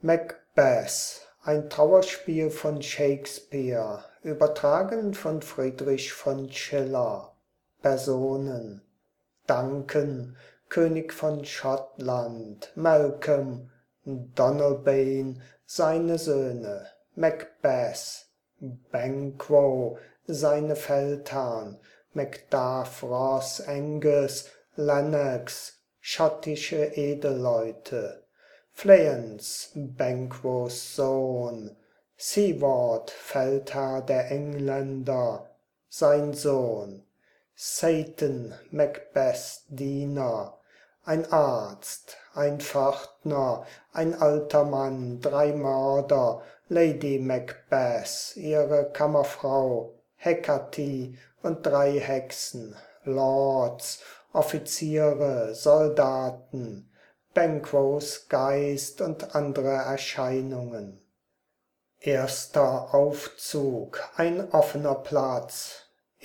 Macbeth, ein Trauerspiel von Shakespeare, übertragen von Friedrich von Schiller. Personen: Duncan, König von Schottland, Malcolm, Donalbain, seine Söhne, Macbeth, Banquo, seine Feldherren, Macduff, Ross, Angus, Lennox, schottische Edelleute, Fleance, Banquos Sohn, Siward, Feldherr der Engländer, sein Sohn, Satan, Macbeths Diener, ein Arzt, ein Pförtner, ein alter Mann, drei Mörder, Lady Macbeth, ihre Kammerfrau, Hecate und drei Hexen, Lords, Offiziere, Soldaten, Banquos Geist und andere Erscheinungen. Erster Aufzug, ein offener Platz.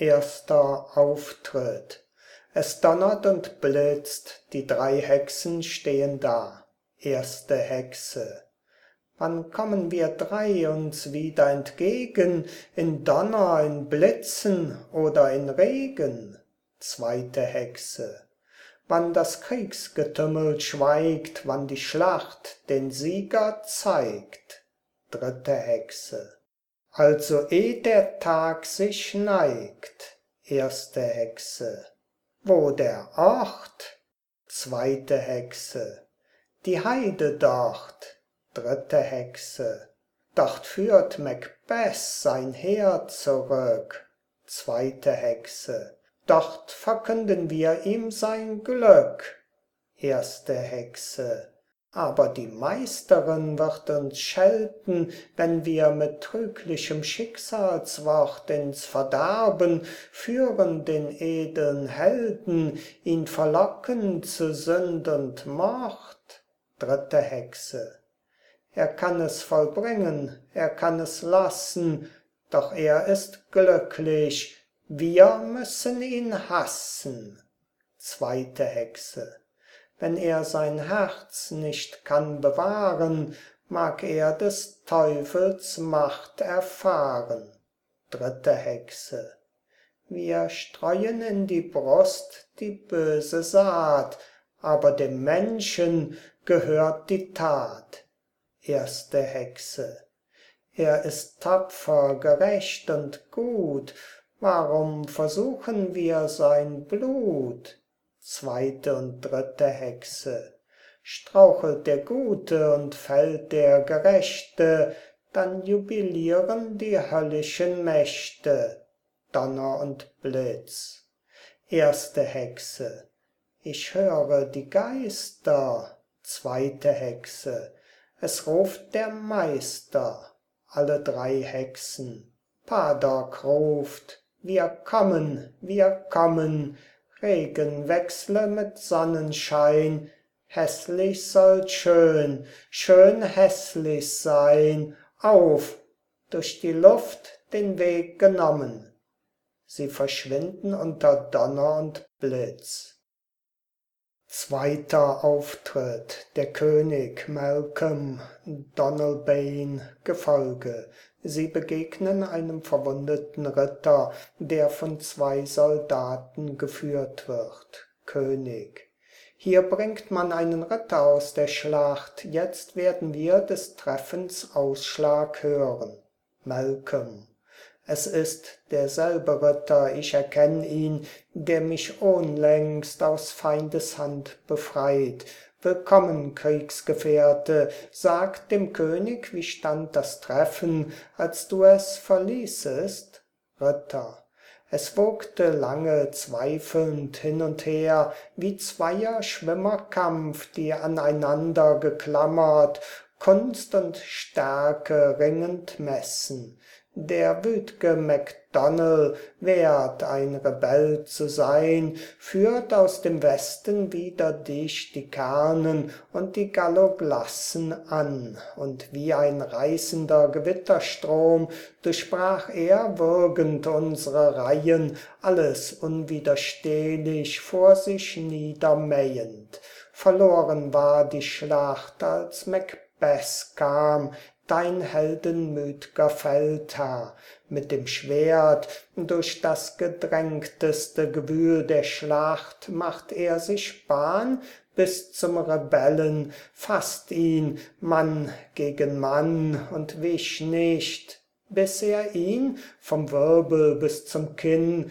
Erster Auftritt. Es donnert und blitzt, die drei Hexen stehen da. Erste Hexe. Wann kommen wir drei uns wieder entgegen, in Donner, in Blitzen oder in Regen? Zweite Hexe. Wann das Kriegsgetümmel schweigt, wann die Schlacht den Sieger zeigt. Dritte Hexe. Also der Tag sich neigt. Erste Hexe. Wo der Ort? Zweite Hexe. Die Heide dort. Dritte Hexe. Dort führt Macbeth sein Heer zurück. Zweite Hexe. Dort verkünden wir ihm sein Glück. Erste Hexe. Aber die Meisterin wird uns schelten, wenn wir mit trüglichem Schicksalswort ins Verderben führen den edeln Helden, ihn verlocken zu Sünd und Mord. Dritte Hexe. Er kann es vollbringen, er kann es lassen, doch er ist glücklich, wir müssen ihn hassen. Zweite Hexe. Wenn er sein Herz nicht kann bewahren, mag er des Teufels Macht erfahren. Dritte Hexe. Wir streuen in die Brust die böse Saat, aber dem Menschen gehört die Tat. Erste Hexe. Er ist tapfer, gerecht und gut, warum versuchen wir sein Blut? Zweite und dritte Hexe. Strauchelt der Gute und fällt der Gerechte, dann jubilieren die höllischen Mächte. Donner und Blitz. Erste Hexe. Ich höre die Geister. Zweite Hexe. Es ruft der Meister. Alle drei Hexen. Padok ruft. Wir kommen, wir kommen. Regen wechsle mit Sonnenschein, hässlich soll schön, schön hässlich sein, auf, durch die Luft den Weg genommen. Sie verschwinden unter Donner und Blitz. Zweiter Auftritt, der König, Malcolm, Donalbain, Gefolge. Sie begegnen einem verwundeten Ritter, der von zwei Soldaten geführt wird. König. Hier bringt man einen Ritter aus der Schlacht, jetzt werden wir des Treffens Ausschlag hören. Malcolm. Es ist derselbe Ritter, ich erkenn ihn, der mich ohnlängst aus Feindes Hand befreit. Willkommen, Kriegsgefährte, sag dem König, wie stand das Treffen, als du es verließest? Ritter. Es wogte lange zweifelnd hin und her, wie zweier Schwimmerkampf, die aneinander geklammert, Kunst und Stärke ringend messen. Der wüt'ge Macdonald, wert ein Rebell zu sein, führt aus dem Westen wider dich die Kernen und die Galloglassen an, und wie ein reißender Gewitterstrom durchbrach er würgend unsere Reihen, alles unwiderstehlich vor sich niedermähend. Verloren war die Schlacht, als Macbeth Macbeth kam, dein heldenmüt'ger Feldherr, mit dem Schwert durch das gedrängteste Gewühl der Schlacht macht er sich Bahn bis zum Rebellen, fasst ihn Mann gegen Mann und wich nicht, bis er ihn vom Wirbel bis zum Kinn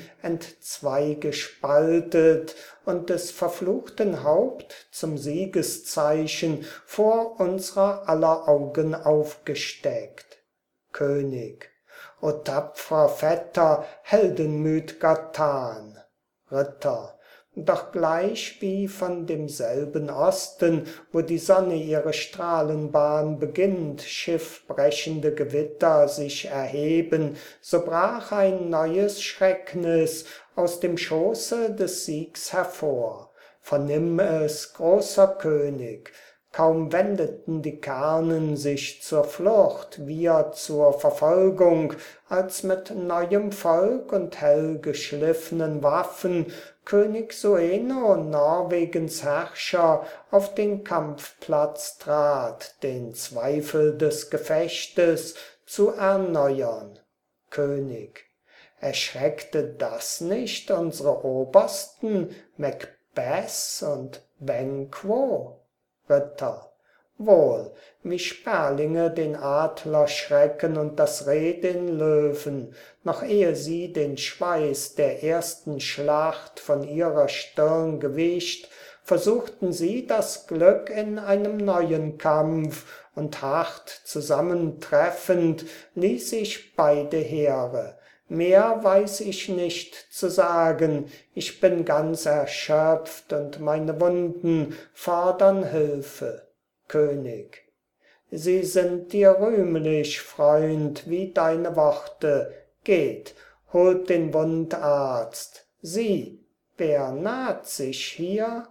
entzweigespaltet und des verfluchten Haupt zum Siegeszeichen vor unsrer aller Augen aufgesteckt. König, o tapfrer Vetter, heldenmüt'ger Tan! Ritter, doch gleich wie von demselben Osten, wo die Sonne ihre Strahlenbahn beginnt, schiffbrechende Gewitter sich erheben, so brach ein neues Schrecknis aus dem Schoße des Siegs hervor. Vernimm es, großer König, kaum wendeten die Kernen sich zur Flucht, wir zur Verfolgung, als mit neuem Volk und hellgeschliffenen Waffen König Sueno, Norwegens Herrscher, auf den Kampfplatz trat, den Zweifel des Gefechtes zu erneuern. König, erschreckte das nicht unsere Obersten, Macbeth und Banquo? Ritter, wohl, wie Sperlinge den Adler schrecken und das Reh den Löwen, noch ehe sie den Schweiß der ersten Schlacht von ihrer Stirn gewischt, versuchten sie das Glück in einem neuen Kampf, und hart zusammentreffend ließ ich beide Heere. Mehr weiß ich nicht zu sagen, ich bin ganz erschöpft und meine Wunden fordern Hilfe. König, sie sind dir rühmlich, Freund, wie deine Worte. Geht, holt den Wundarzt. Sieh, wer naht sich hier?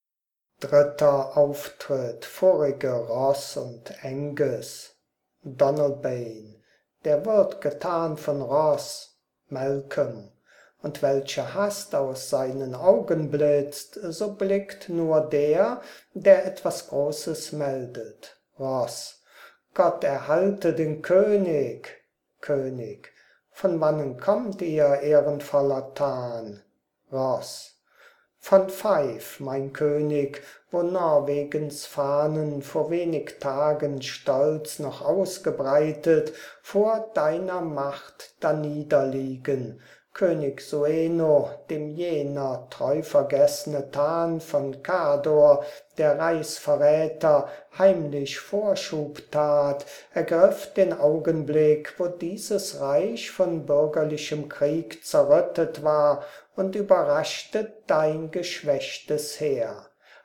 Dritter Auftritt, vorige Ross und Angus. Donalbain, der wird getan von Ross. Malcolm, und welche Hast aus seinen Augen blitzt, so blickt nur der, der etwas Großes meldet. Ross, Gott erhalte den König. König, von wannen kommt ihr, ehrenvoller Tan? Ross, von Fife, mein König, wo Norwegens Fahnen vor wenig Tagen stolz noch ausgebreitet vor deiner Macht daniederliegen. König Sueno, dem jener treu vergessene Tan von Kador, der Reichsverräter, heimlich Vorschub tat, ergriff den Augenblick, wo dieses Reich von bürgerlichem Krieg zerrüttet war, und überraschte dein geschwächtes Heer.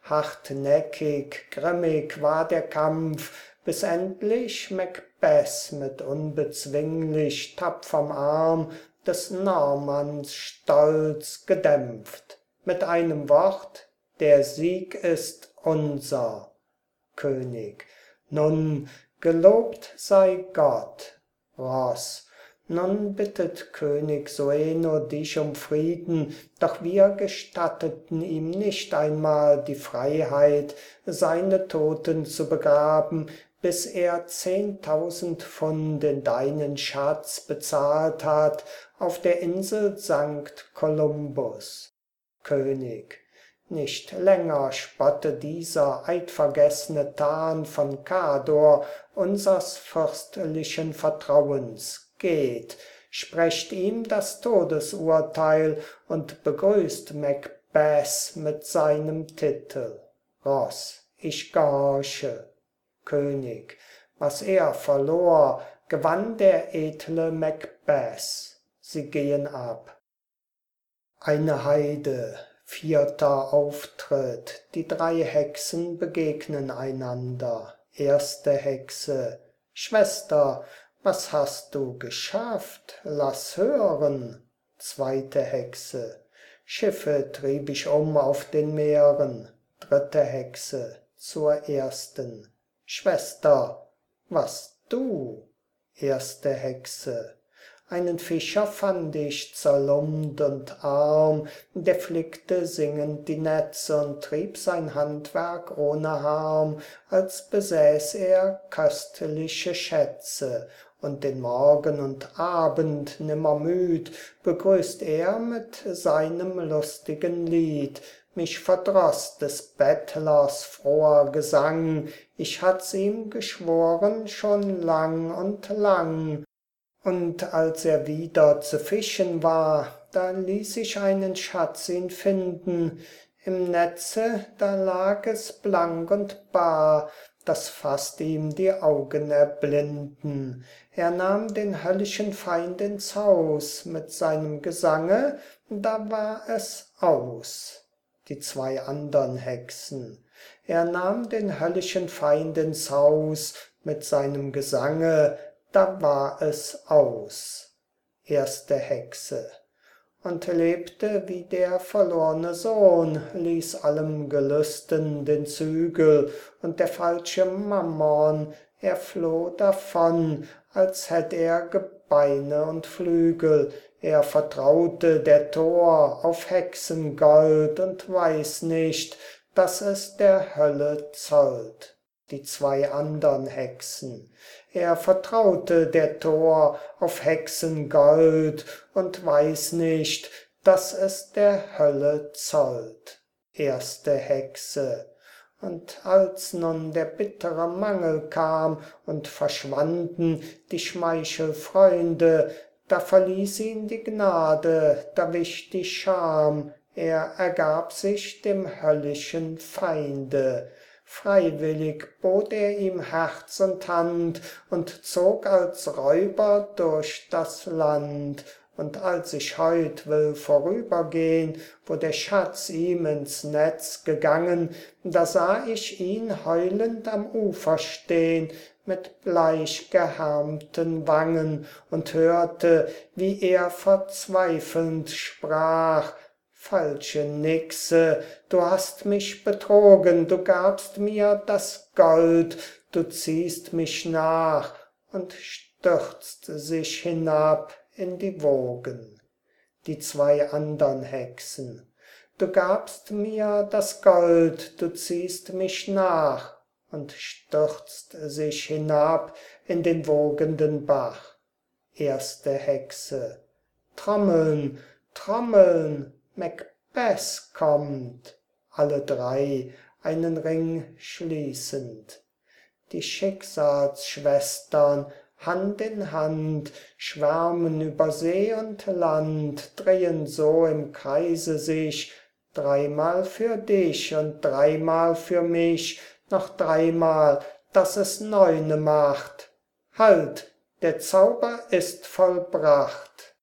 Hartnäckig, grimmig war der Kampf, bis endlich Macbeth mit unbezwinglich tapferm Arm des Normanns Stolz gedämpft. Mit einem Wort, der Sieg ist unser. König, nun gelobt sei Gott. Ross, nun bittet König Sueno dich um Frieden, doch wir gestatteten ihm nicht einmal die Freiheit, seine Toten zu begraben, bis er 10.000 Pfund in deinen Schatz bezahlt hat, auf der Insel Sankt Columbus. König, nicht länger spotte dieser eidvergessene Tan von Kador unsers fürstlichen Vertrauens. Geht, sprecht ihm das Todesurteil und begrüßt Macbeth mit seinem Titel. Ross, ich gehorche. König, was er verlor, gewann der edle Macbeth. Sie gehen ab. Eine Heide, vierter Auftritt, die drei Hexen begegnen einander. Erste Hexe, Schwester, was hast du geschafft? Lass hören. Zweite Hexe, Schiffe trieb ich auf den Meeren. Dritte Hexe, zur ersten, Schwester, was du? Erste Hexe, Einen Fischer fand ich zerlumpt und arm, der flickte singend die Netze und trieb sein Handwerk ohne Harm, als besäß er köstliche Schätze. Und den Morgen und Abend nimmermüd begrüßt er mit seinem lustigen Lied. Mich verdroß des Bettlers froher Gesang, ich hat's ihm geschworen schon lang und lang. Und als er wieder zu fischen war, da ließ ich einen Schatz ihn finden. Im Netze, da lag es blank und bar, das fast ihm die Augen erblinden. Er nahm den höllischen Feind ins Haus, mit seinem Gesange, da war es aus. Die zwei andern Hexen. Er nahm den höllischen Feind ins Haus, mit seinem Gesange, da war es aus. Erste Hexe. Und lebte wie der verlorne Sohn, ließ allem Gelüsten den Zügel, und der falsche Mammon, er floh davon, als hätt er Gebeine und Flügel. Er vertraute der Tor auf Hexengold und weiß nicht, dass es der Hölle zollt. Die zwei andern Hexen. Er vertraute der Tor auf Hexengold und weiß nicht, dass es der Hölle zollt. Erste Hexe. Und als nun der bittere Mangel kam und verschwanden die Schmeichelfreunde, da verließ ihn die Gnade, da wich die Scham, er ergab sich dem höllischen Feinde. Freiwillig bot er ihm Herz und Hand und zog als Räuber durch das Land. Und als ich heut will vorübergehn, wo der Schatz ihm ins Netz gegangen, da sah ich ihn heulend am Ufer stehn, mit bleich gehärmten Wangen, und hörte, wie er verzweifelnd sprach: Falsche Nixe, du hast mich betrogen, du gabst mir das Gold, du ziehst mich nach, und stürzt sich hinab in die Wogen. Die zwei andern Hexen. Du gabst mir das Gold, du ziehst mich nach, und stürzt sich hinab in den wogenden Bach. Erste Hexe. Trommeln, Trommeln, Macbeth kommt. Alle drei einen Ring schließend. Die Schicksalsschwestern Hand in Hand schwärmen über See und Land, drehen so im Kreise sich, dreimal für dich und dreimal für mich, noch dreimal, dass es neune macht. Halt, der Zauber ist vollbracht.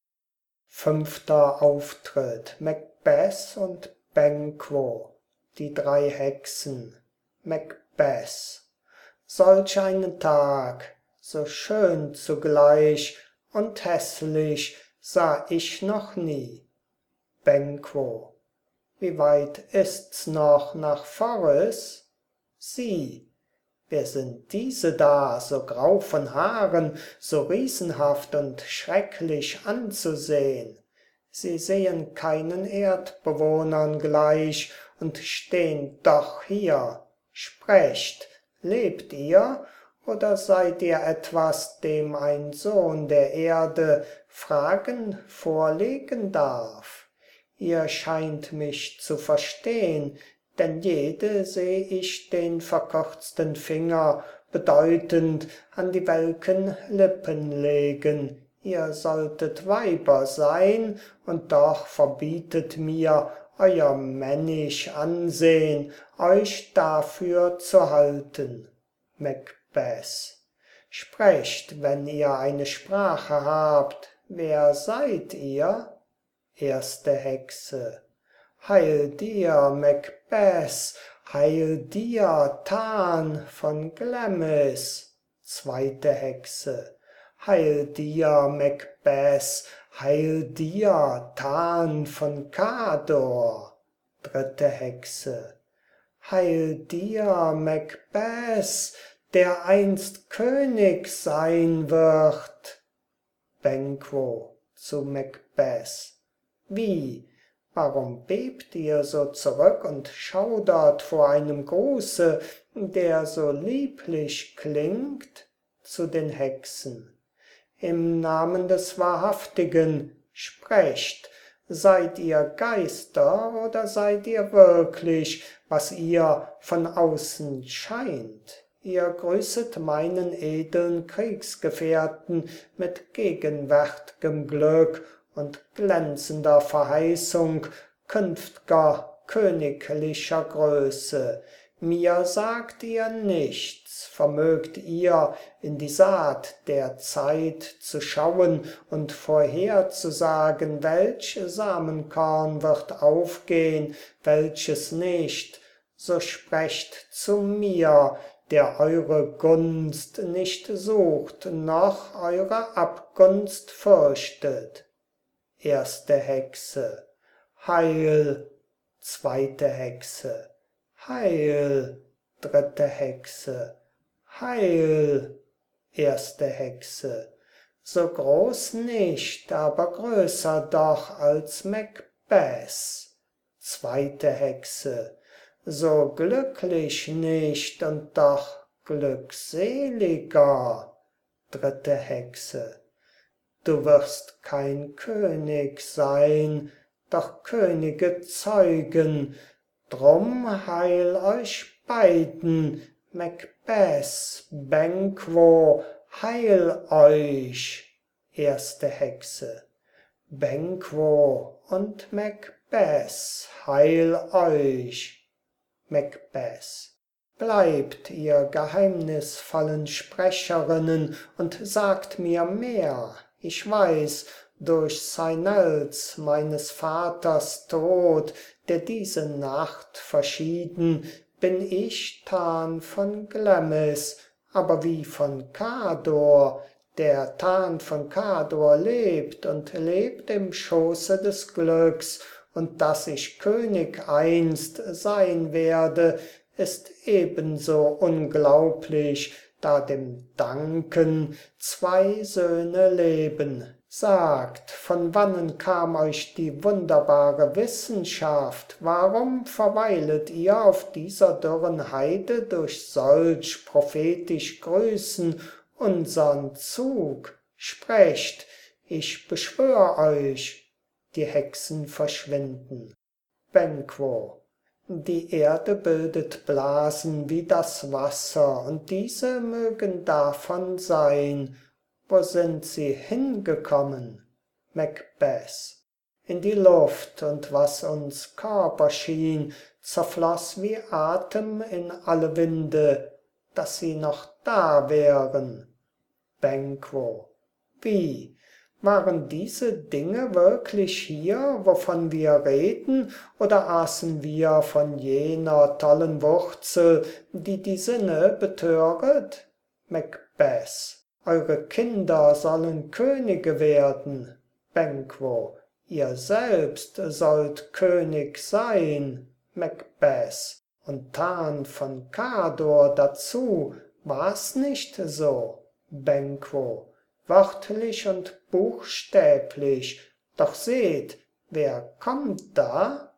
Fünfter Auftritt. Macbeth und Banquo. Die drei Hexen. Macbeth. Solch einen Tag, so schön zugleich und hässlich, sah ich noch nie. Banquo. Wie weit ist's noch nach Forres? Sieh, wer sind diese da, so grau von Haaren, so riesenhaft und schrecklich anzusehn? Sie sehen keinen Erdbewohnern gleich und stehn doch hier. Sprecht, lebt ihr, oder seid ihr etwas, dem ein Sohn der Erde Fragen vorlegen darf? Ihr scheint mich zu verstehn, denn jede seh ich den verkürzten Finger bedeutend an die welken Lippen legen. Ihr solltet Weiber sein, und doch verbietet mir euer männisch Ansehn, euch dafür zu halten. Macbeth. Sprecht, wenn ihr eine Sprache habt, wer seid ihr? Erste Hexe. Heil dir, Macbeth, heil dir, Tan von Glamis. Zweite Hexe. Heil dir, Macbeth, heil dir, Tan von Cador. Dritte Hexe. Heil dir, Macbeth, der einst König sein wird. Banquo zu Macbeth. Wie? Warum bebt ihr so zurück und schaudert vor einem Gruße, der so lieblich klingt? Zu den Hexen. Im Namen des Wahrhaftigen, sprecht, seid ihr Geister oder seid ihr wirklich, was ihr von außen scheint? Ihr grüßet meinen edeln Kriegsgefährten mit gegenwärtigem Glück und glänzender Verheißung künft'ger königlicher Größe. Mir sagt ihr nichts, vermögt ihr in die Saat der Zeit zu schauen und vorherzusagen, welch Samenkorn wird aufgehen, welches nicht, so sprecht zu mir, der eure Gunst nicht sucht, noch eure Abgunst fürchtet. Erste Hexe. Heil. Zweite Hexe. Heil. Dritte Hexe. Heil. Erste Hexe. So groß nicht, aber größer doch als Macbeth. Zweite Hexe. So glücklich nicht und doch glückseliger. Dritte Hexe. Du wirst kein König sein, doch Könige zeugen, drum heil euch beiden, Macbeth, Banquo, heil euch. Erste Hexe. Banquo und Macbeth, heil euch. Macbeth. Bleibt, ihr geheimnisvollen Sprecherinnen, und sagt mir mehr. Ich weiß, durch Cynels, meines Vaters Tod, der diese Nacht verschieden, bin ich Tan von Glamis, aber wie von Kador, der Tan von Kador lebt und lebt im Schoße des Glücks, und dass ich König einst sein werde, ist ebenso unglaublich, da dem Danken zwei Söhne leben. Sagt, von wannen kam euch die wunderbare Wissenschaft? Warum verweilet ihr auf dieser dürren Heide durch solch prophetisch Grüßen unsern Zug? Sprecht, ich beschwör euch. Die Hexen verschwinden. Banquo. Die Erde bildet Blasen wie das Wasser, und diese mögen davon sein. Wo sind sie hingekommen? Macbeth. In die Luft, und was uns Körper schien, zerfloß wie Atem in alle Winde, dass sie noch da wären. Banquo. Wie? Waren diese Dinge wirklich hier, wovon wir reden, oder aßen wir von jener tollen Wurzel, die die Sinne betöret? Macbeth. Eure Kinder sollen Könige werden. Banquo. Ihr selbst sollt König sein. Macbeth. Und Tan von Kador dazu, war's nicht so? Banquo. Wörtlich und buchstäblich, doch seht, wer kommt da?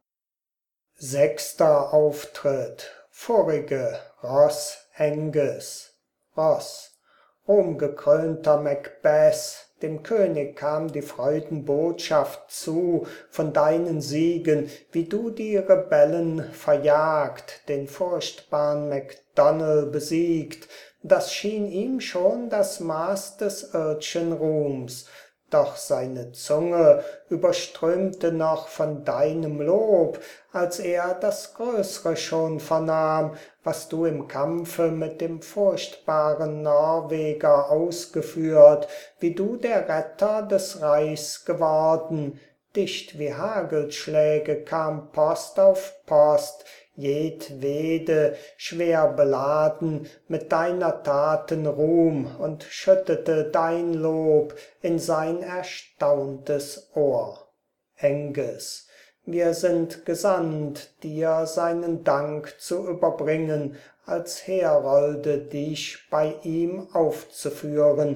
Sechster Auftritt. Vorige, Ross Angus. Ross. Ruhmgekrönter Macbeth, dem König kam die Freudenbotschaft zu von deinen Siegen, wie du die Rebellen verjagt, den furchtbarn Macdonald besiegt. Das schien ihm schon das Maß des ird'schen Ruhms, doch seine Zunge überströmte noch von deinem Lob, als er das Größre schon vernahm, was du im Kampfe mit dem furchtbaren Norweger ausgeführt, wie du der Retter des Reichs geworden. Dicht wie Hagelschläge kam Post auf Post, jedwede schwer beladen mit deiner Taten Ruhm, und schüttete dein Lob in sein erstauntes Ohr. Angus. Wir sind gesandt, dir seinen Dank zu überbringen, als Herolde dich bei ihm aufzuführen,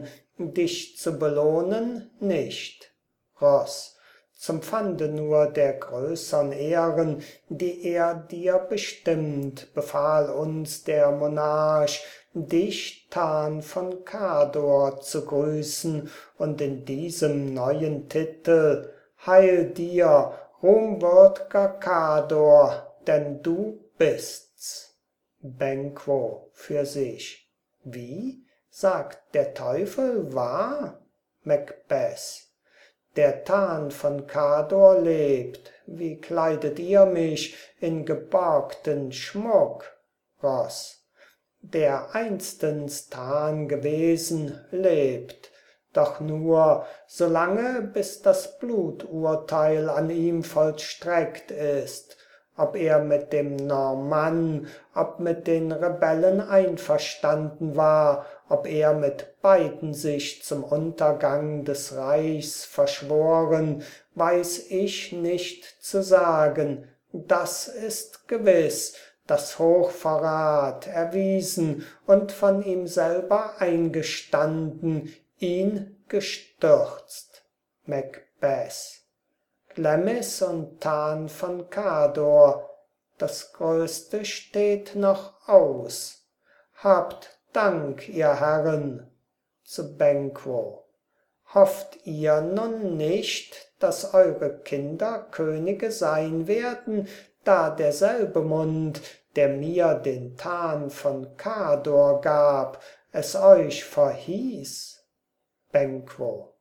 dich zu belohnen nicht. Ross, zum Pfande nur der größern Ehren, die er dir bestimmt, befahl uns der Monarch, dich, Tan von Cador, zu grüßen und in diesem neuen Titel: Heil dir, ruhmwürd'ger Cador, denn du bist's. Banquo für sich. Wie? Sagt der Teufel wahr? Macbeth. Der Tan von Cador lebt, wie kleidet ihr mich in geborgten Schmuck? Ross. Der einstens Tan gewesen, lebt, doch nur, solange bis das Bluturteil an ihm vollstreckt ist, ob er mit dem Normann, ob mit den Rebellen einverstanden war, ob er mit beiden sich zum Untergang des Reichs verschworen, weiß ich nicht zu sagen. Das ist gewiss, dass Hochverrat erwiesen und von ihm selber eingestanden, ihn gestürzt. Macbeth. Glamis und Tan von Cador, das Größte steht noch aus. Habt Dank, ihr Herren. Zu Banquo. Hofft ihr nun nicht, dass eure Kinder Könige sein werden, da derselbe Mund, der mir den Tan von Cador gab, es euch verhieß? Banquo.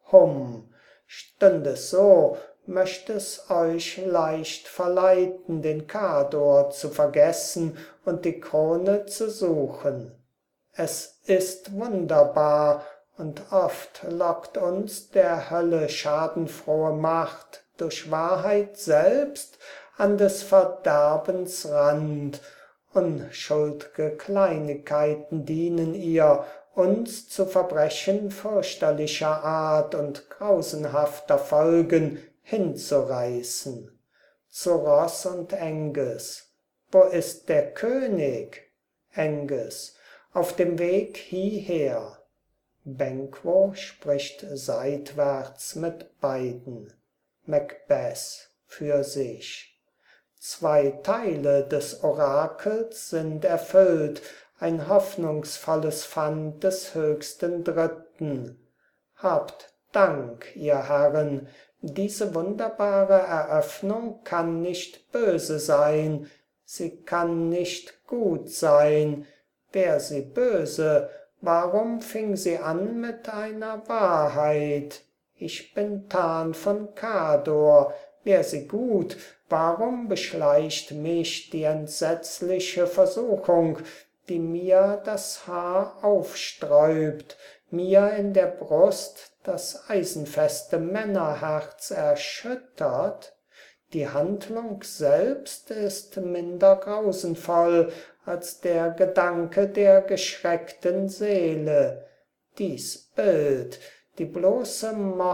Stünd es so, möcht es euch leicht verleiten, den Cador zu vergessen und die Krone zu suchen. Es ist wunderbar, und oft lockt uns der Hölle schadenfrohe Macht durch Wahrheit selbst an des Verderbens Rand. Unschuld'ge Kleinigkeiten dienen ihr, uns zu Verbrechen fürchterlicher Art und grausenhafter Folgen hinzureißen. Zu Ross und Angus. Wo ist der König? Angus. Auf dem Weg hieher. Banquo spricht seitwärts mit beiden. Macbeth für sich. 2 Teile des Orakels sind erfüllt, ein hoffnungsvolles Pfand des höchsten Dritten. Habt Dank, ihr Herren, diese wunderbare Eröffnung kann nicht böse sein, sie kann nicht gut sein. Wär sie böse, warum fing sie an mit einer Wahrheit? Ich bin Tan von Cador. Wär sie gut, warum beschleicht mich die entsetzliche Versuchung, die mir das Haar aufsträubt, mir in der Brust das eisenfeste Männerherz erschüttert? Die Handlung selbst ist minder grausenvoll als der Gedanke der geschreckten Seele. Dies Bild, die bloße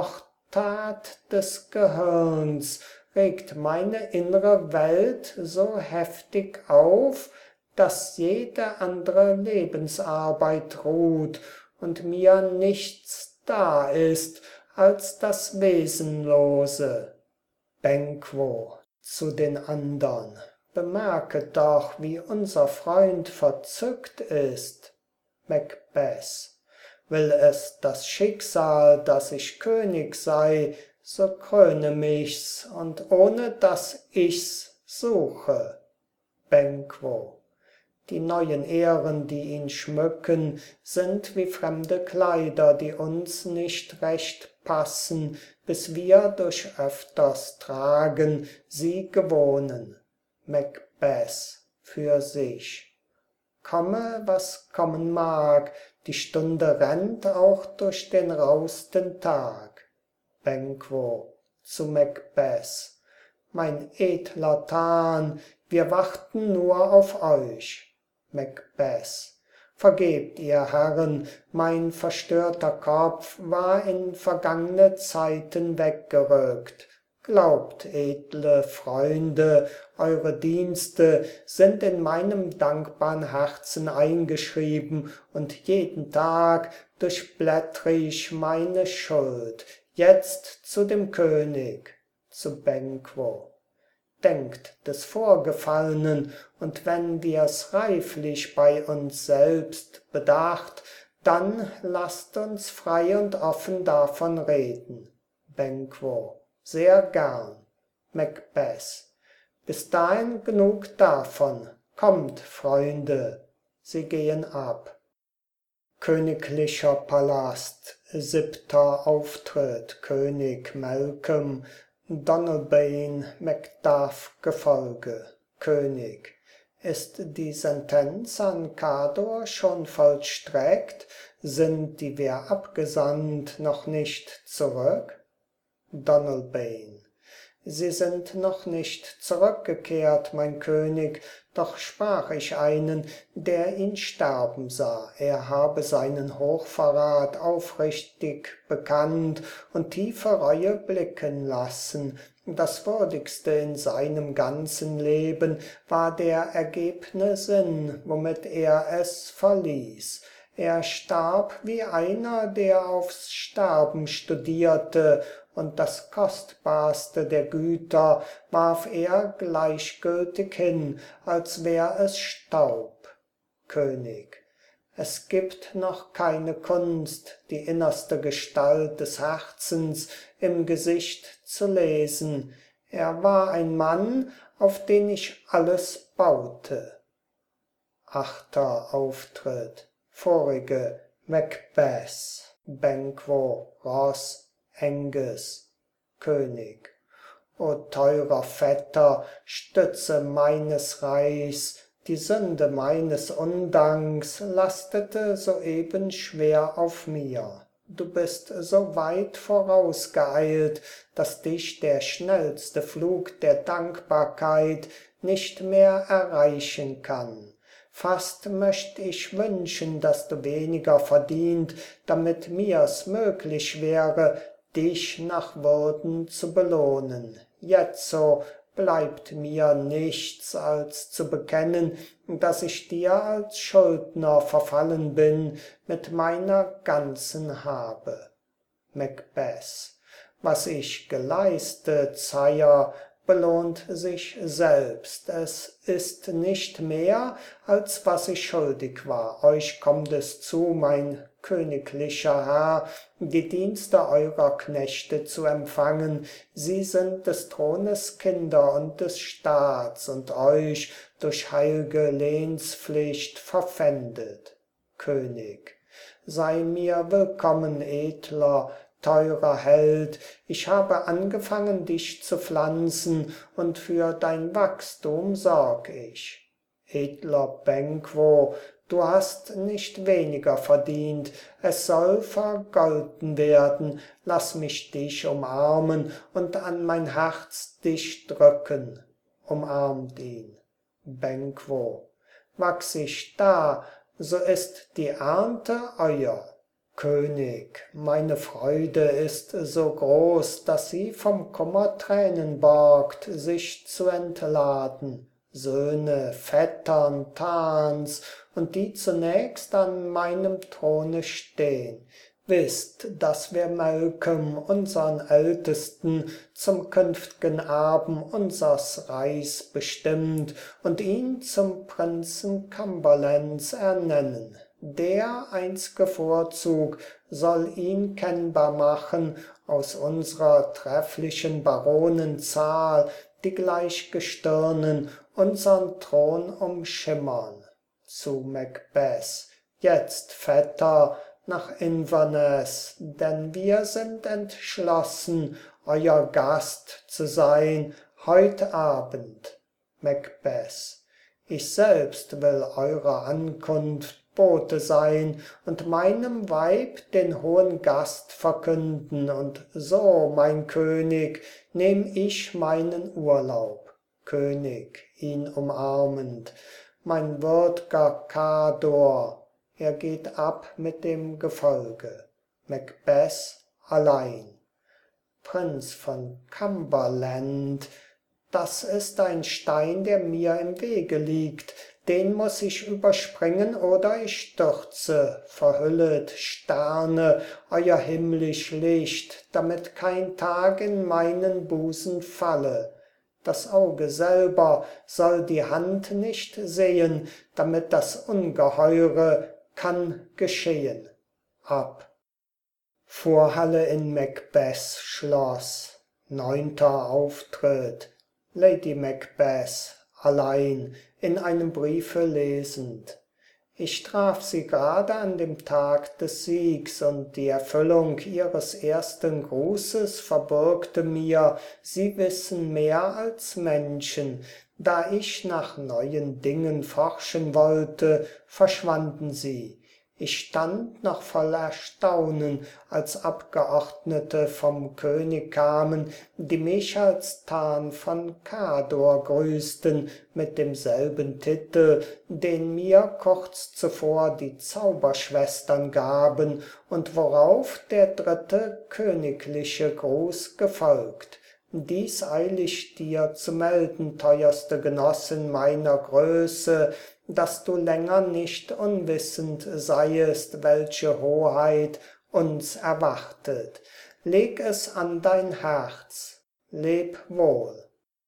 Mordtat des Gehirns, regt meine innere Welt so heftig auf, dass jede andere Lebensarbeit ruht und mir nichts da ist als das Wesenlose. Banquo zu den andern. Bemerket doch, wie unser Freund verzückt ist. Macbeth. Will es das Schicksal, dass ich König sei, so kröne mich's, und ohne dass ich's suche. Banquo. Die neuen Ehren, die ihn schmücken, sind wie fremde Kleider, die uns nicht recht passen, bis wir durch öfters Tragen sie gewohnen. Macbeth für sich. Komme, was kommen mag, die Stunde rennt auch durch den rausten Tag. Banquo zu Macbeth. Mein edler Tan, wir warten nur auf euch. Macbeth. Vergebt ihr Herren, mein verstörter Kopf war in vergangne Zeiten weggerückt. Glaubt, edle Freunde, eure Dienste sind in meinem dankbarn Herzen eingeschrieben, und jeden Tag durchblättre ich meine Schuld. Jetzt zu dem König, zu Banquo. Denkt des Vorgefallenen, und wenn wir's reiflich bei uns selbst bedacht, dann lasst uns frei und offen davon reden. Banquo. Sehr gern. Macbeth. Bis dahin genug davon. Kommt, Freunde. Sie gehen ab. Königlicher Palast. 7. Auftritt. König Malcolm. Donalbain, Macduff, Gefolge. König. Ist die Sentenz an Cador schon vollstreckt? Sind die wir abgesandt noch nicht zurück? Donalbain. Sie sind noch nicht zurückgekehrt, mein König, doch sprach ich einen, der ihn sterben sah. Er habe seinen Hochverrat aufrichtig bekannt und tiefe Reue blicken lassen. Das Würdigste in seinem ganzen Leben war der ergebne Sinn, womit er es verließ. Er starb wie einer, der aufs Sterben studierte, und das Kostbarste der Güter warf er gleichgültig hin, als wär es Staub. König. Es gibt noch keine Kunst, die innerste Gestalt des Herzens im Gesicht zu lesen. Er war ein Mann, auf den ich alles baute. 8. Auftritt. Vorige. Macbeth. Banquo. Ross. Angus. König. O teurer Vetter, Stütze meines Reichs, die Sünde meines Undanks lastete soeben schwer auf mir. Du bist so weit vorausgeeilt, dass dich der schnellste Flug der Dankbarkeit nicht mehr erreichen kann. Fast möcht ich wünschen, dass du weniger verdient, damit mir's möglich wäre, dich nach Würden zu belohnen. Jetzo bleibt mir nichts, als zu bekennen, dass ich dir als Schuldner verfallen bin mit meiner ganzen Habe. Macbeth. Was ich geleistet, Sire, belohnt sich selbst. Es ist nicht mehr, als was ich schuldig war. Euch kommt es zu, mein königlicher Herr, die Dienste eurer Knechte zu empfangen. Sie sind des Thrones Kinder und des Staats und euch durch heilge Lehnspflicht verpfändet. König. Sei mir willkommen, edler, teurer Held, ich habe angefangen, dich zu pflanzen, und für dein Wachstum sorg ich. Edler Banquo, du hast nicht weniger verdient, es soll vergolten werden, lass mich dich umarmen und an mein Herz dich drücken. Umarmt ihn. Banquo. Wachs ich da, so ist die Ernte euer. König, meine Freude ist so groß, dass sie vom Kummer Tränen borgt, sich zu entladen. Söhne, Vettern, Tans und die zunächst an meinem Throne stehn. Wisst, dass wir Malcolm, unsern Ältesten, zum künft'gen Erben unsers Reichs bestimmt und ihn zum Prinzen Cumberlands ernennen. Der einz'ge Vorzug soll ihn kennbar machen aus unserer trefflichen Baronen Zahl, die gleich Gestirnen unsern Thron umschimmern. Zu Macbeth. Jetzt, Vetter, nach Inverness, denn wir sind entschlossen, euer Gast zu sein, heut Abend. Macbeth. Ich selbst will eurer Ankunft Bote sein und meinem Weib den hohen Gast verkünden, und so, mein König, nehm ich meinen Urlaub. König, ihn umarmend. Mein würd'ger Cador, er geht ab mit dem Gefolge. Macbeth allein. Prinz von Cumberland. Das ist ein Stein, der mir im Wege liegt, den muß ich überspringen oder ich stürze. Verhüllet, Sterne, euer himmlisch Licht, damit kein Tag in meinen Busen falle. Das Auge selber soll die Hand nicht sehen, damit das Ungeheure kann geschehen. Ab. Vorhalle in Macbeths Schloss. 9. Auftritt. Lady Macbeth, allein, in einem Briefe lesend. Ich traf sie gerade an dem Tag des Siegs, und die Erfüllung ihres ersten Grußes verbürgte mir, sie wissen mehr als Menschen. Da ich nach neuen Dingen forschen wollte, verschwanden sie. Ich stand noch voll Erstaunen, als Abgeordnete vom König kamen, die mich als Tan von Cador grüßten, mit demselben Titel, den mir kurz zuvor die Zauberschwestern gaben und worauf der dritte königliche Gruß gefolgt. Dies eil ich dir zu melden, teuerste Genossin meiner Größe, dass du länger nicht unwissend seiest, welche Hoheit uns erwartet. Leg es an dein Herz, leb wohl.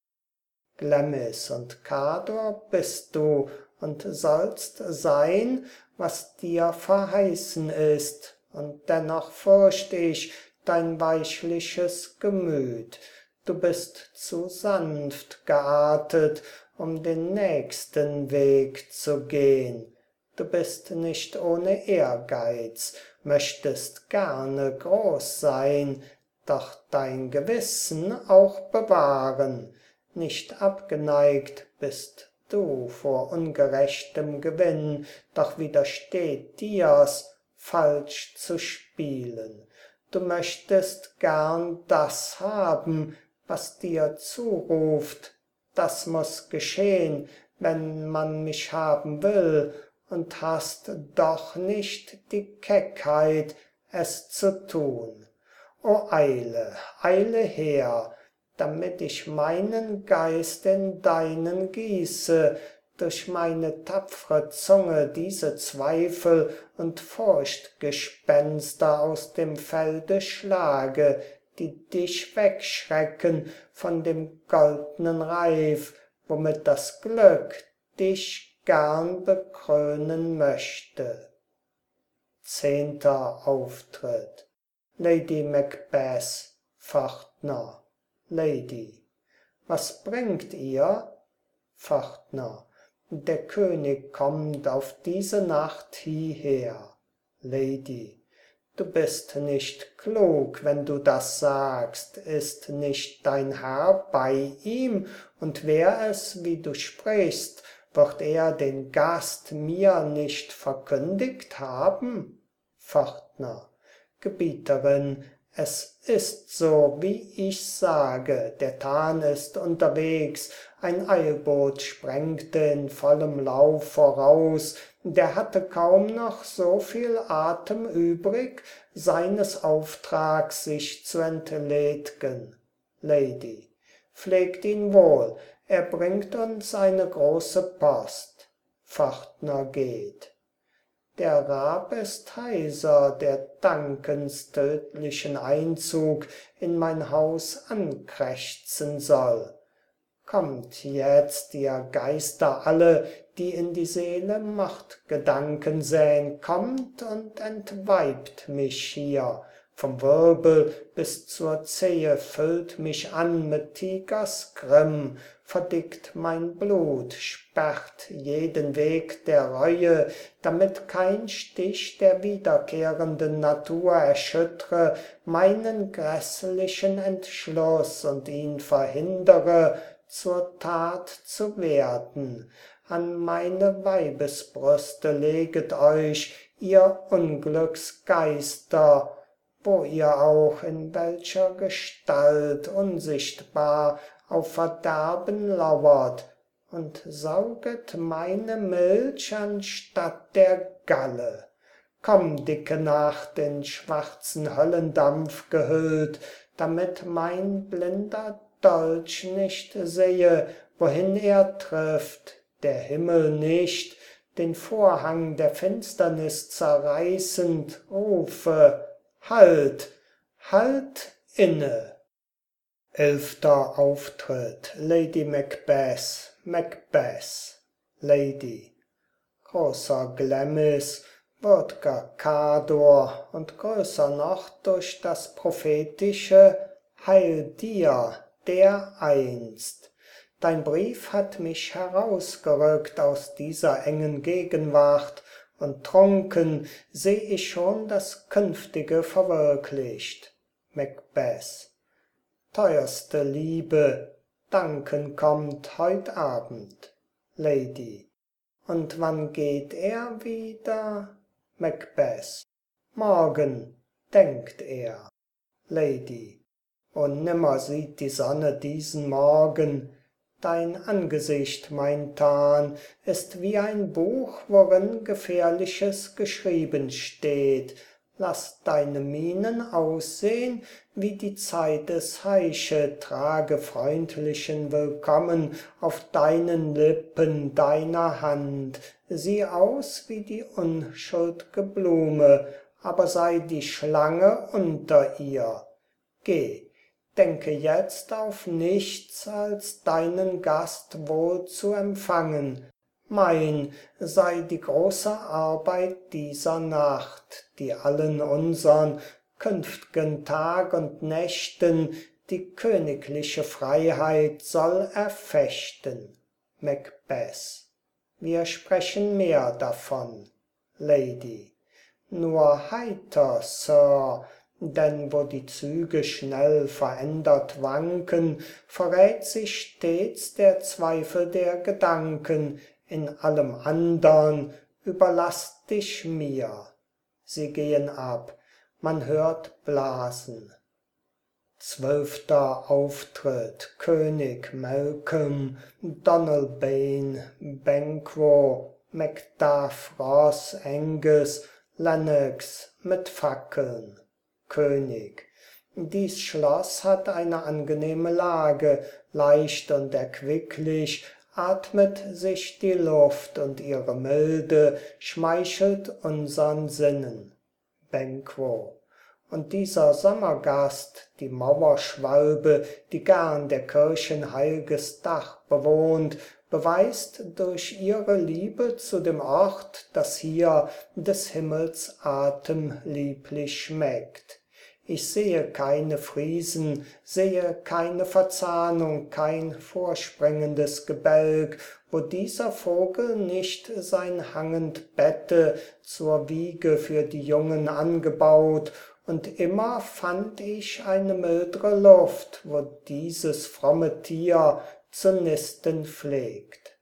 Glamis und Cador bist du und sollst sein, was dir verheißen ist, und dennoch fürcht ich dein weichliches Gemüt. Du bist zu sanft geartet, um den nächsten Weg zu gehn. Du bist nicht ohne Ehrgeiz, möchtest gerne groß sein, doch dein Gewissen auch bewahren. Nicht abgeneigt bist du vor ungerechtem Gewinn, doch widersteht dir's, falsch zu spielen. Du möchtest gern das haben, was dir zuruft, das muß geschehn, wenn man mich haben will, und hast doch nicht die Keckheit, es zu tun. O eile, eile her, damit ich meinen Geist in deinen gieße, durch meine tapfre Zunge diese Zweifel und Furchtgespenster aus dem Felde schlage, die dich wegschrecken von dem goldnen Reif, womit das Glück dich gern bekrönen möchte. 10. Auftritt. Lady Macbeth, Pförtner. Lady: Was bringt ihr? Pförtner: Der König kommt auf diese Nacht hieher. Lady: Du bist nicht klug, wenn du das sagst. Ist nicht dein Herr bei ihm? Und wär es, wie du sprichst, wird er den Gast mir nicht verkündigt haben? Pförtner: Gebieterin, es ist so, wie ich sage, der Tan ist unterwegs, ein Eilboot sprengte in vollem Lauf voraus, der hatte kaum noch so viel Atem übrig, seines Auftrags sich zu entledgen. Lady: Pflegt ihn wohl, er bringt uns eine große Post. Pförtner geht. Der Rab ist heiser, der Dankens tödlichen Einzug in mein Haus ankrächzen soll. Kommt jetzt, ihr Geister alle, die in die Seele Mordgedanken säen, kommt und entweibt mich hier. Vom Wirbel bis zur Zehe füllt mich an mit Tigers Grimm, verdickt mein Blut, sperrt jeden Weg der Reue, damit kein Stich der wiederkehrenden Natur erschüttre meinen grässlichen Entschluss und ihn verhindere, zur Tat zu werden. An meine Weibesbrüste leget euch, ihr Unglücksgeister, wo ihr auch in welcher Gestalt unsichtbar auf Verderben lauert, und sauget meine Milch anstatt der Galle. Komm, dicke Nacht, in schwarzen Höllendampf gehüllt, damit mein blinder Dolch nicht sehe, wohin er trifft, der Himmel nicht, den Vorhang der Finsternis zerreißend, rufe, halt, halt inne! 11. Auftritt. Lady Macbeth, Macbeth. Lady. Großer Glamis, würd'ger Cador und größer noch durch das prophetische Heil dir, dereinst. Dein Brief hat mich herausgerückt aus dieser engen Gegenwart, und trunken seh ich schon das Künftige verwirklicht. Macbeth. Teuerste Liebe, Danken kommt heut Abend. Lady. Und wann geht er wieder? Macbeth. Morgen, denkt er. Lady. O nimmer sieht die Sonne diesen Morgen. Dein Angesicht, mein Tarn, ist wie ein Buch, worin Gefährliches geschrieben steht. Lass deine Mienen aussehn, wie die Zeit es heische, trage freundlichen Willkommen auf deinen Lippen, deiner Hand. Sieh aus wie die unschuld'ge Blume, aber sei die Schlange unter ihr. Geh, denke jetzt auf nichts, als deinen Gast wohl zu empfangen. Mein sei die große Arbeit dieser Nacht, die allen unsern künft'gen Tag und Nächten die königliche Freiheit soll erfechten. Macbeth. Wir sprechen mehr davon. Lady. Nur heiter, Sir, denn wo die Züge schnell verändert wanken, verrät sich stets der Zweifel der Gedanken, in allem andern überlass dich mir. Sie gehen ab, man hört Blasen. 12. Auftritt. König Malcolm, Donalbain, Banquo, Macduff, Ross, Angus, Lennox mit Fackeln. König. Dies Schloss hat eine angenehme Lage, leicht und erquicklich atmet sich die Luft, und ihre Milde schmeichelt unsern Sinnen. Banquo. Und dieser Sommergast, die Mauerschwalbe, die gern der Kirchen heilges Dach bewohnt, beweist durch ihre Liebe zu dem Ort, dass hier des Himmels Atem lieblich schmeckt. Ich sehe keine Friesen, sehe keine Verzahnung, kein vorspringendes Gebälk, wo dieser Vogel nicht sein hangend Bette zur Wiege für die Jungen angebaut, und immer fand ich eine mildre Luft, wo dieses fromme Tier zu nisten pflegt.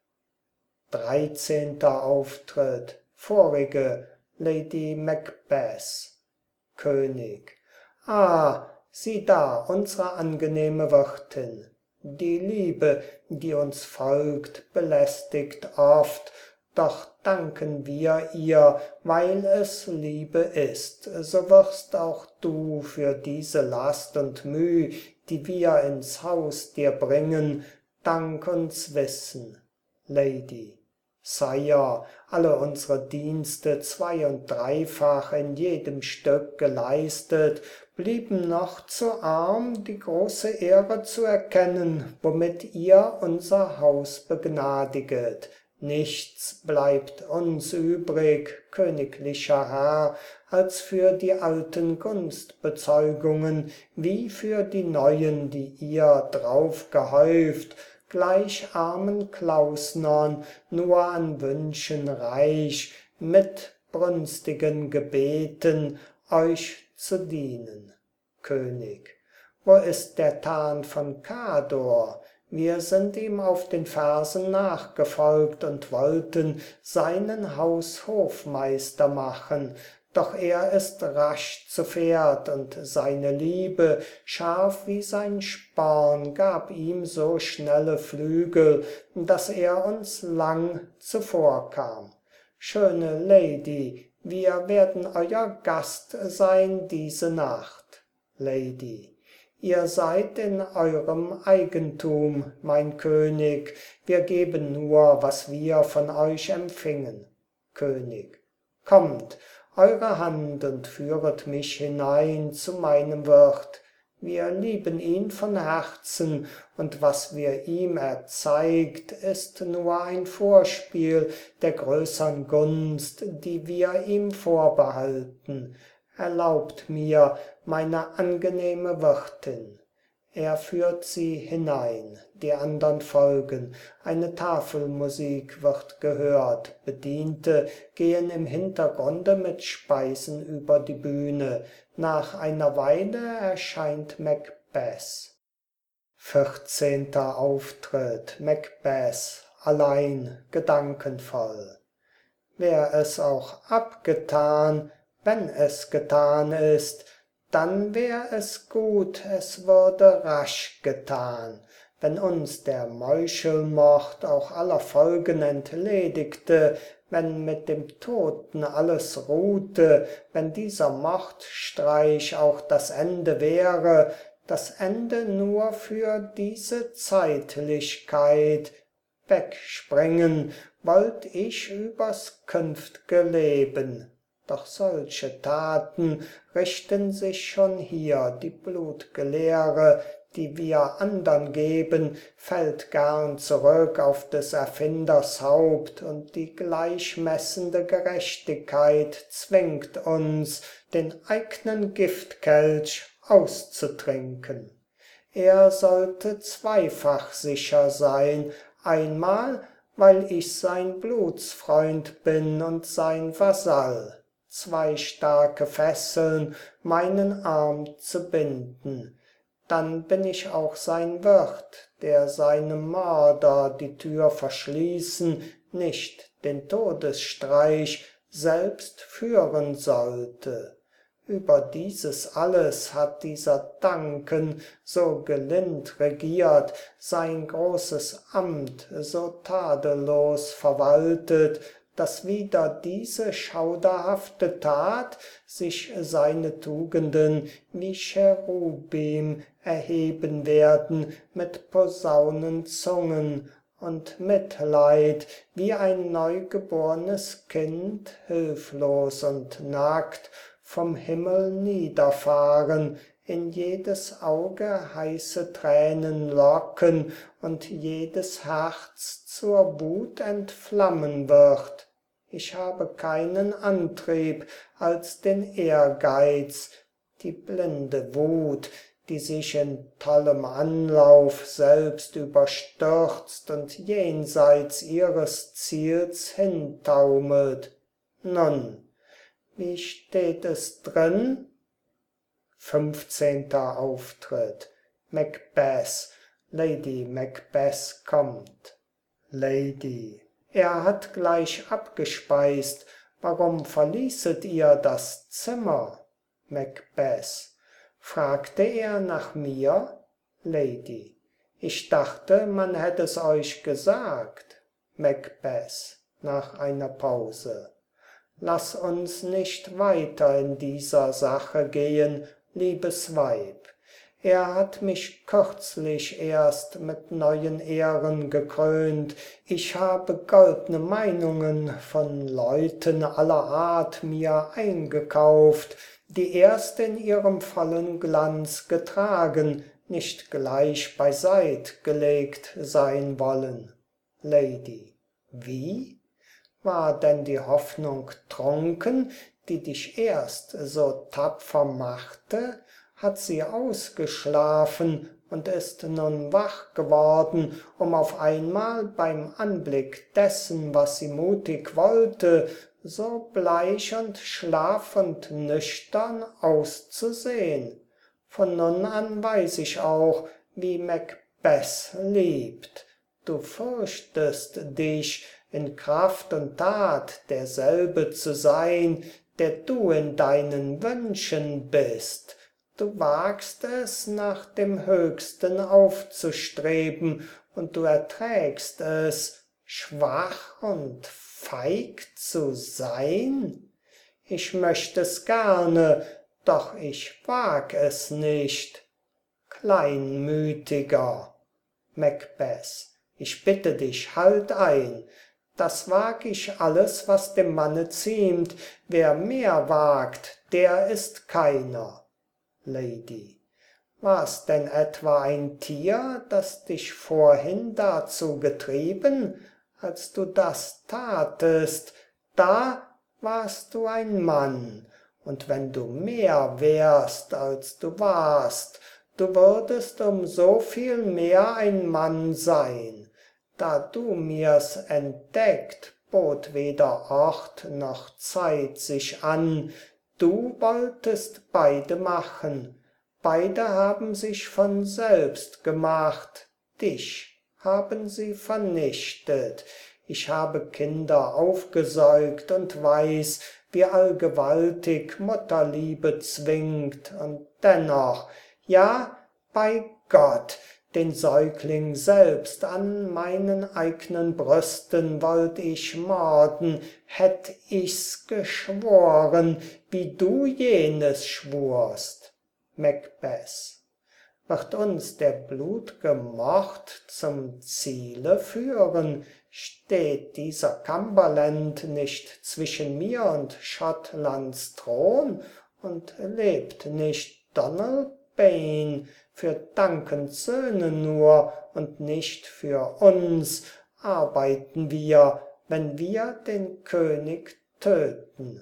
13. Auftritt. Vorige. Lady Macbeth. König. Ah, sieh da, unsere angenehme Wirtin. Die Liebe, die uns folgt, belästigt oft, doch danken wir ihr, weil es Liebe ist. So wirst auch du für diese Last und Müh, die wir ins Haus dir bringen, Dank uns wissen. Lady. Sire, alle unsere Dienste zwei- und dreifach in jedem Stück geleistet, blieben noch zu arm, die große Ehre zu erkennen, womit ihr unser Haus begnadiget. Nichts bleibt uns übrig, königlicher Herr, als für die alten Gunstbezeugungen, wie für die neuen, die ihr drauf gehäuft, gleich armen Klausnern, nur an Wünschen reich, mit brünstigen Gebeten euch zu dienen. König. Wo ist der Tarn von Cador? Wir sind ihm auf den Fersen nachgefolgt und wollten seinen Haushofmeister machen, doch er ist rasch zu Pferd, und seine Liebe, scharf wie sein Sporn, gab ihm so schnelle Flügel, dass er uns lang zuvorkam. Schöne Lady, wir werden euer Gast sein diese Nacht. Lady. Ihr seid in eurem Eigentum, mein König, wir geben nur, was wir von euch empfingen. König: Kommt, eure Hand und führet mich hinein zu meinem Wirt. Wir lieben ihn von Herzen, und was wir ihm erzeigt, ist nur ein Vorspiel der größern Gunst, die wir ihm vorbehalten. Erlaubt mir, meine angenehme Wirtin. Er führt sie hinein, die andern folgen, eine Tafelmusik wird gehört, Bediente gehen im Hintergrunde mit Speisen über die Bühne, nach einer Weile erscheint Macbeth. 14. Auftritt, Macbeth, allein, gedankenvoll. Wär es auch abgetan, wenn es getan ist, dann wär es gut, es würde rasch getan. Wenn uns der Meuchelmord auch aller Folgen entledigte, wenn mit dem Toten alles ruhte, wenn dieser Mordstreich auch das Ende wäre, das Ende nur für diese Zeitlichkeit, wegspringen wollt ich übers künft'ge Leben. Doch solche Taten richten sich schon hier, die blut'ge Lehre, die wir andern geben, fällt gern zurück auf des Erfinders Haupt, und die gleichmessende Gerechtigkeit zwingt uns, den eignen Giftkelch auszutrinken. Er sollte zweifach sicher sein, einmal, weil ich sein Blutsfreund bin und sein Vasall, zwei starke Fesseln meinen Arm zu binden. Dann bin ich auch sein Wirt, der seinem Mörder die Tür verschließen, nicht den Todesstreich selbst führen sollte. Über dieses alles hat dieser Duncan so gelind regiert, sein großes Amt so tadellos verwaltet, dass wider diese schauderhafte Tat sich seine Tugenden wie Cherubim erheben werden mit Posaunenzungen, und Mitleid wie ein neugebornes Kind hilflos und nackt vom Himmel niederfahren, in jedes Auge heiße Tränen locken und jedes Herz zur Wut entflammen wird. Ich habe keinen Antrieb als den Ehrgeiz, die blinde Wut, die sich in tollem Anlauf selbst überstürzt und jenseits ihres Ziels hintaumelt. Nun, wie steht es drin? 15. Auftritt, Macbeth, Lady Macbeth kommt. Lady: Er hat gleich abgespeist, warum verließet ihr das Zimmer? Macbeth: Fragte er nach mir? Lady: Ich dachte, man hätt es euch gesagt. Macbeth (nach einer Pause): Lass uns nicht weiter in dieser Sache gehen, liebes Weib. Er hat mich kürzlich erst mit neuen Ehren gekrönt. Ich habe goldne Meinungen von Leuten aller Art mir eingekauft, die erst in ihrem vollen Glanz getragen, nicht gleich beiseit gelegt sein wollen. Lady: Wie? War denn die Hoffnung trunken, die dich erst so tapfer machte? Hat sie ausgeschlafen und ist nun wach geworden, um auf einmal beim Anblick dessen, was sie mutig wollte, so bleich und schlaff und nüchtern auszusehen? Von nun an weiß ich auch, wie Macbeth liebt. Du fürchtest dich, in Kraft und Tat derselbe zu sein, der du in deinen Wünschen bist. Du wagst es, nach dem Höchsten aufzustreben, und du erträgst es, schwach und feig zu sein? Ich möcht es gerne, doch ich wag es nicht. Kleinmütiger. Macbeth, ich bitte dich, halt ein. Das wag ich alles, was dem Manne ziemt. Wer mehr wagt, der ist keiner. Lady, war's denn etwa ein Tier, das dich vorhin dazu getrieben? Als du das tatest, da warst du ein Mann. Und wenn du mehr wärst, als du warst, du würdest um so viel mehr ein Mann sein. Da du mir's entdeckt, bot weder Ort noch Zeit sich an. Du wolltest beide machen. Beide haben sich von selbst gemacht. Dich haben sie vernichtet. Ich habe Kinder aufgesäugt und weiß, wie allgewaltig Mutterliebe zwingt. Und dennoch, ja, bei Gott, den Säugling selbst an meinen eignen Brüsten wollt ich morden, hätt ich's geschworen, wie du jenes schwurst. Macbeth, wird uns der blut'ge Mord zum Ziele führen? Steht dieser Cumberland nicht zwischen mir und Schottlands Thron? Und lebt nicht Donalbain für Duncans Söhne nur und nicht für uns? Arbeiten wir, wenn wir den König töten.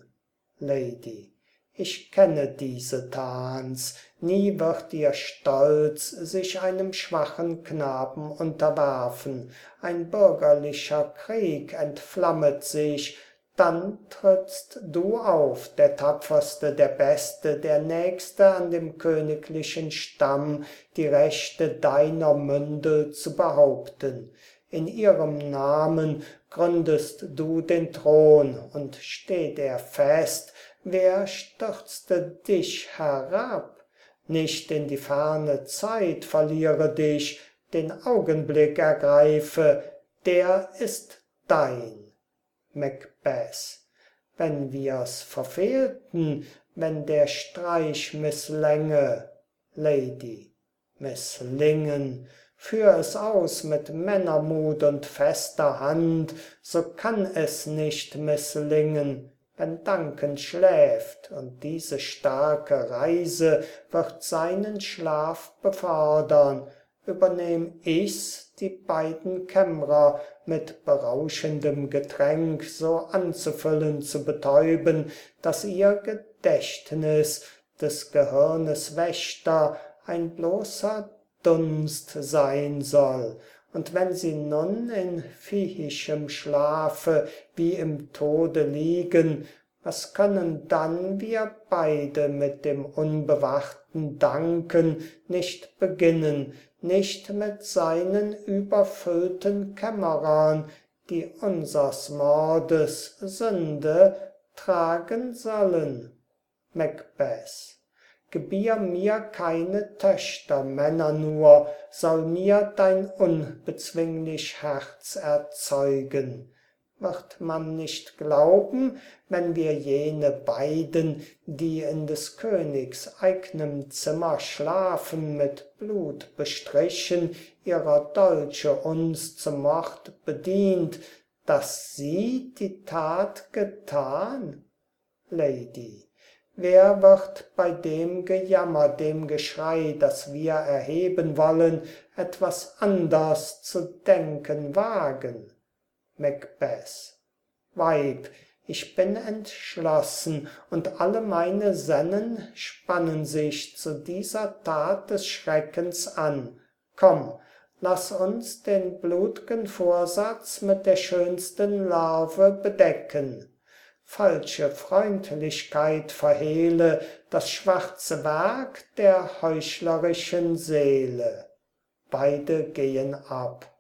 Lady, ich kenne diese Tans, nie wird ihr Stolz sich einem schwachen Knaben unterwerfen. Ein bürgerlicher Krieg entflammet sich, dann trittst du auf, der tapferste, der beste, der nächste an dem königlichen Stamm, die Rechte deiner Mündel zu behaupten. In ihrem Namen gründest du den Thron, und steht er fest, wer stürzte dich herab? Nicht in die ferne Zeit verliere dich, den Augenblick ergreife, der ist dein. Macbeth, wenn wir's verfehlten, wenn der Streich misslänge. Lady, misslingen, führ es aus mit Männermut und fester Hand, so kann es nicht misslingen. Wenn Duncan schläft und diese starke Reise wird seinen Schlaf befördern, übernehm ich's, die beiden Kämmrer mit berauschendem Getränk so anzufüllen, zu betäuben, dass ihr Gedächtnis des Gehirnes Wächter ein bloßer Dunst sein soll. Und wenn sie nun in viehischem Schlafe wie im Tode liegen, was können dann wir beide mit dem unbewachten Duncan nicht beginnen, nicht mit seinen überfüllten Kämmerern, die unsers Mordes Sünde tragen sollen? Macbeth, gebier mir keine Töchter, Männer nur, soll mir dein unbezwinglich Herz erzeugen. Wird man nicht glauben, wenn wir jene beiden, die in des Königs eignem Zimmer schlafen, mit Blut bestrichen, ihrer Dolche uns zum Mord bedient, dass sie die Tat getan? Lady, wer wird bei dem Gejammer, dem Geschrei, das wir erheben wollen, etwas anders zu denken wagen? Macbeth, Weib, ich bin entschlossen, und alle meine Sennen spannen sich zu dieser Tat des Schreckens an. Komm, lass uns den blut'gen Vorsatz mit der schönsten Larve bedecken. Falsche Freundlichkeit verhehle das schwarze Werk der heuchlerischen Seele. Beide gehen ab.